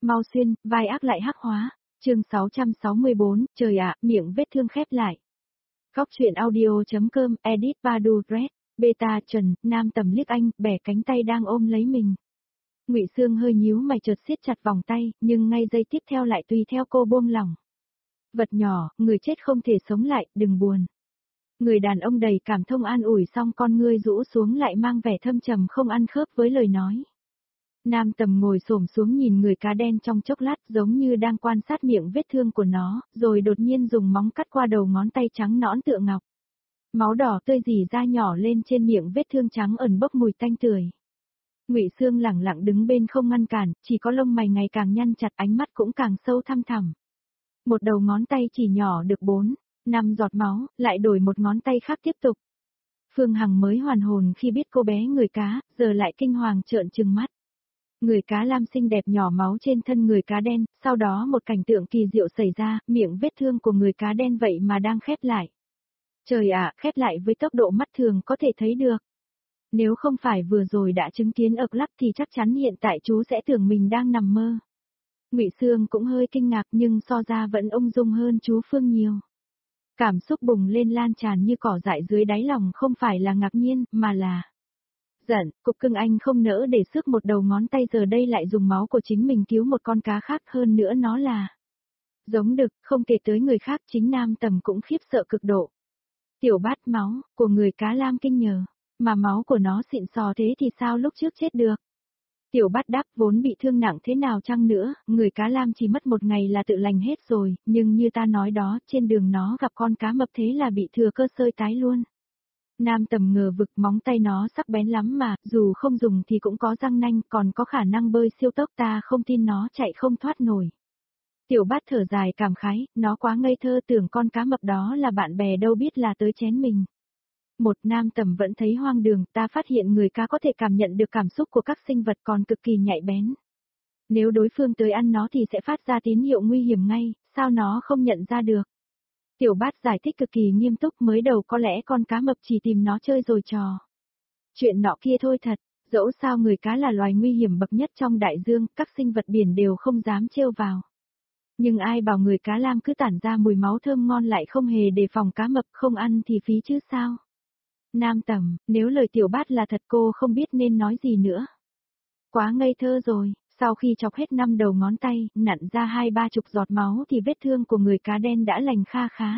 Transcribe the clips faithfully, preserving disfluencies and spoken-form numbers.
mau xuyên, vai ác lại hắc hóa. Chương sáu trăm sáu mươi bốn, trời ạ, miệng vết thương khép lại. Góc truyện audio.com, edit Badu Red, beta Trần, Nam Tầm liếc anh, bẻ cánh tay đang ôm lấy mình. Ngụy Sương hơi nhíu mày chợt siết chặt vòng tay, nhưng ngay giây tiếp theo lại tùy theo cô buông lỏng. Vật nhỏ, người chết không thể sống lại, đừng buồn. Người đàn ông đầy cảm thông an ủi xong con ngươi rũ xuống lại mang vẻ thâm trầm không ăn khớp với lời nói. Nam Tầm ngồi xổm xuống nhìn người cá đen trong chốc lát giống như đang quan sát miệng vết thương của nó, rồi đột nhiên dùng móng cắt qua đầu ngón tay trắng nõn tựa ngọc. Máu đỏ tươi rỉ ra nhỏ lên trên miệng vết thương trắng ẩn bốc mùi tanh tưởi. Ngụy Sương lẳng lặng đứng bên không ngăn cản, chỉ có lông mày ngày càng nhăn chặt, ánh mắt cũng càng sâu thăm thẳm. Một đầu ngón tay chỉ nhỏ được bốn, năm giọt máu, lại đổi một ngón tay khác tiếp tục. Phương Hằng mới hoàn hồn khi biết cô bé người cá, giờ lại kinh hoàng trợn trừng mắt. Người cá lam xinh đẹp nhỏ máu trên thân người cá đen, sau đó một cảnh tượng kỳ diệu xảy ra, miệng vết thương của người cá đen vậy mà đang khép lại. Trời ạ, khép lại với tốc độ mắt thường có thể thấy được. Nếu không phải vừa rồi đã chứng kiến ực lắc thì chắc chắn hiện tại chú sẽ tưởng mình đang nằm mơ. Ngụy Sương cũng hơi kinh ngạc nhưng so ra vẫn ung dung hơn chú Phương nhiều. Cảm xúc bùng lên lan tràn như cỏ dại dưới đáy lòng không phải là ngạc nhiên, mà là giận. Cục cưng anh không nỡ để xước một đầu ngón tay giờ đây lại dùng máu của chính mình cứu một con cá khác, hơn nữa nó là giống đực, không kể tới người khác, chính Nam Tầm cũng khiếp sợ cực độ. Tiểu bát máu của người cá lam kinh nhờ, mà máu của nó xịn sò thế thì sao lúc trước chết được. Tiểu bát đáp, vốn bị thương nặng thế nào chăng nữa, người cá lam chỉ mất một ngày là tự lành hết rồi, nhưng như ta nói đó, trên đường nó gặp con cá mập thế là bị thừa cơ sơi tái luôn. Nam Tầm ngờ vực, móng tay nó sắc bén lắm mà, dù không dùng thì cũng có răng nanh, còn có khả năng bơi siêu tốc, ta không tin nó chạy không thoát nổi. Tiểu bát thở dài cảm khái, nó quá ngây thơ, tưởng con cá mập đó là bạn bè đâu biết là tới chén mình. Một Nam Tầm vẫn thấy hoang đường, ta phát hiện người cá có thể cảm nhận được cảm xúc của các sinh vật còn cực kỳ nhạy bén. Nếu đối phương tới ăn nó thì sẽ phát ra tín hiệu nguy hiểm ngay, sao nó không nhận ra được. Tiểu bát giải thích cực kỳ nghiêm túc, mới đầu có lẽ con cá mập chỉ tìm nó chơi rồi trò. Chuyện nọ kia thôi thật, dẫu sao người cá là loài nguy hiểm bậc nhất trong đại dương, các sinh vật biển đều không dám trêu vào. Nhưng ai bảo người cá lam cứ tản ra mùi máu thơm ngon lại không hề đề phòng cá mập, không ăn thì phí chứ sao. Nam Tầm, nếu lời tiểu bát là thật cô không biết nên nói gì nữa. Quá ngây thơ rồi, sau khi chọc hết năm đầu ngón tay, nặn ra hai ba chục giọt máu thì vết thương của người cá đen đã lành kha khá.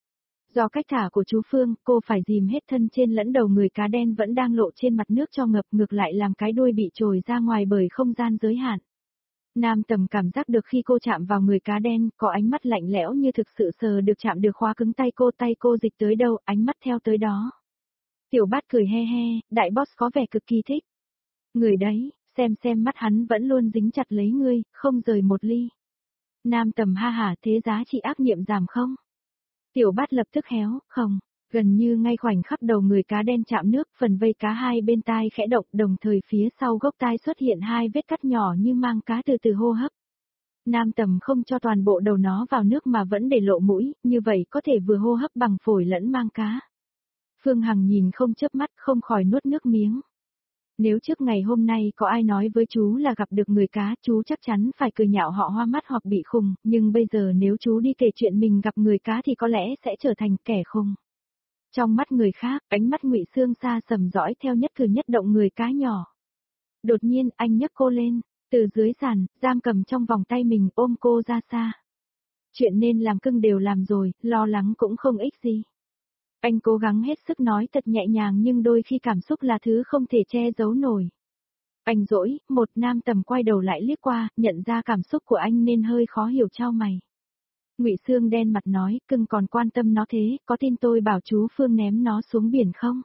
Do cách thả của chú Phương, cô phải dìm hết thân trên lẫn đầu người cá đen vẫn đang lộ trên mặt nước cho ngập, ngược lại làm cái đuôi bị trồi ra ngoài bởi không gian giới hạn. Nam Tầm cảm giác được khi cô chạm vào người cá đen, có ánh mắt lạnh lẽo như thực sự sờ được chạm được khóa cứng tay cô, tay cô dịch tới đâu, ánh mắt theo tới đó. Tiểu bát cười he he, đại boss có vẻ cực kỳ thích. Người đấy, xem xem mắt hắn vẫn luôn dính chặt lấy ngươi, không rời một ly. Nam Tầm ha hả, thế giá trị ác niệm giảm không? Tiểu bát lập tức héo, không, gần như ngay khoảnh khắc đầu người cá đen chạm nước, phần vây cá hai bên tai khẽ động, đồng thời phía sau gốc tai xuất hiện hai vết cắt nhỏ như mang cá từ từ hô hấp. Nam Tầm không cho toàn bộ đầu nó vào nước mà vẫn để lộ mũi, như vậy có thể vừa hô hấp bằng phổi lẫn mang cá. Phương Hằng nhìn không chớp mắt, không khỏi nuốt nước miếng. Nếu trước ngày hôm nay có ai nói với chú là gặp được người cá, chú chắc chắn phải cười nhạo họ hoa mắt hoặc bị khùng, nhưng bây giờ nếu chú đi kể chuyện mình gặp người cá thì có lẽ sẽ trở thành kẻ khùng. Trong mắt người khác, ánh mắt Ngụy Sương xa sầm dõi theo nhất cử nhất động người cá nhỏ. Đột nhiên anh nhấc cô lên, từ dưới sàn, giam cầm trong vòng tay mình, ôm cô ra xa. Chuyện nên làm cưng đều làm rồi, lo lắng cũng không ích gì. Anh cố gắng hết sức nói thật nhẹ nhàng nhưng đôi khi cảm xúc là thứ không thể che giấu nổi. Anh dỗi, một Nam Tầm quay đầu lại liếc qua, nhận ra cảm xúc của anh nên hơi khó hiểu chau mày. Ngụy Sương đen mặt nói, cưng còn quan tâm nó thế, có tin tôi bảo chú Phương ném nó xuống biển không?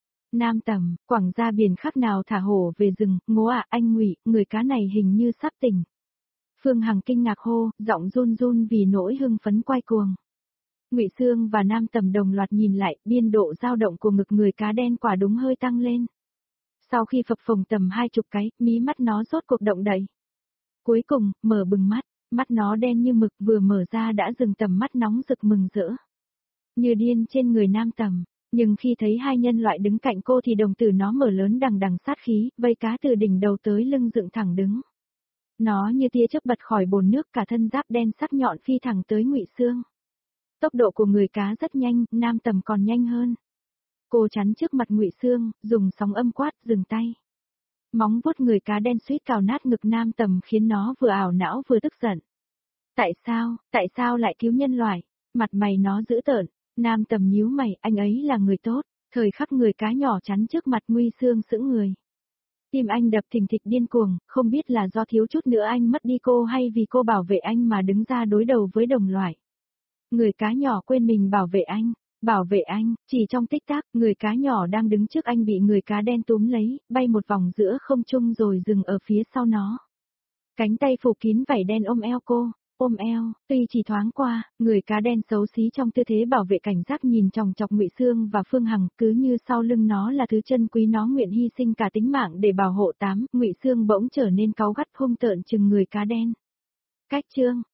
Nam Tầm, quẳng ra biển khác nào thả hổ về rừng, ngố à anh Ngụy, người cá này hình như sắp tỉnh. Phương Hằng kinh ngạc hô, giọng run run vì nỗi hưng phấn quay cuồng. Ngụy Sương và Nam Tầm đồng loạt nhìn lại, biên độ dao động của ngực người cá đen quả đúng hơi tăng lên. Sau khi phập phồng tầm hai chục cái, mí mắt nó rốt cuộc động đậy. Cuối cùng, mở bừng mắt, mắt nó đen như mực, vừa mở ra đã dừng tầm mắt nóng rực mừng rỡ. Như điên trên người Nam Tầm, nhưng khi thấy hai nhân loại đứng cạnh cô thì đồng tử nó mở lớn đằng đằng sát khí, vây cá từ đỉnh đầu tới lưng dựng thẳng đứng. Nó như tia chớp bật khỏi bồn nước, cả thân giáp đen sắc nhọn phi thẳng tới Ngụy Xương. Tốc độ của người cá rất nhanh, Nam Tầm còn nhanh hơn. Cô chắn trước mặt Ngụy Xương, dùng sóng âm quát, dừng tay. Móng vuốt người cá đen suýt cào nát ngực Nam Tầm khiến nó vừa ảo não vừa tức giận. Tại sao, tại sao lại cứu nhân loại? Mặt mày nó dữ tợn, Nam Tầm nhíu mày, anh ấy là người tốt. Thời khắc người cá nhỏ chắn trước mặt Ngụy Xương sững người. Tim anh đập thình thịch điên cuồng, không biết là do thiếu chút nữa anh mất đi cô hay vì cô bảo vệ anh mà đứng ra đối đầu với đồng loại. Người cá nhỏ quên mình bảo vệ anh, bảo vệ anh, chỉ trong tích tắc, người cá nhỏ đang đứng trước anh bị người cá đen túm lấy, bay một vòng giữa không trung rồi dừng ở phía sau nó. Cánh tay phủ kín vảy đen ôm eo cô, ôm eo, tuy chỉ thoáng qua, người cá đen xấu xí trong tư thế bảo vệ cảnh giác nhìn chòng chọc Ngụy Xương và Phương Hằng, cứ như sau lưng nó là thứ chân quý nó nguyện hy sinh cả tính mạng để bảo hộ. Tám, Ngụy Xương bỗng trở nên cáu gắt hung tợn chừng người cá đen. Cách chương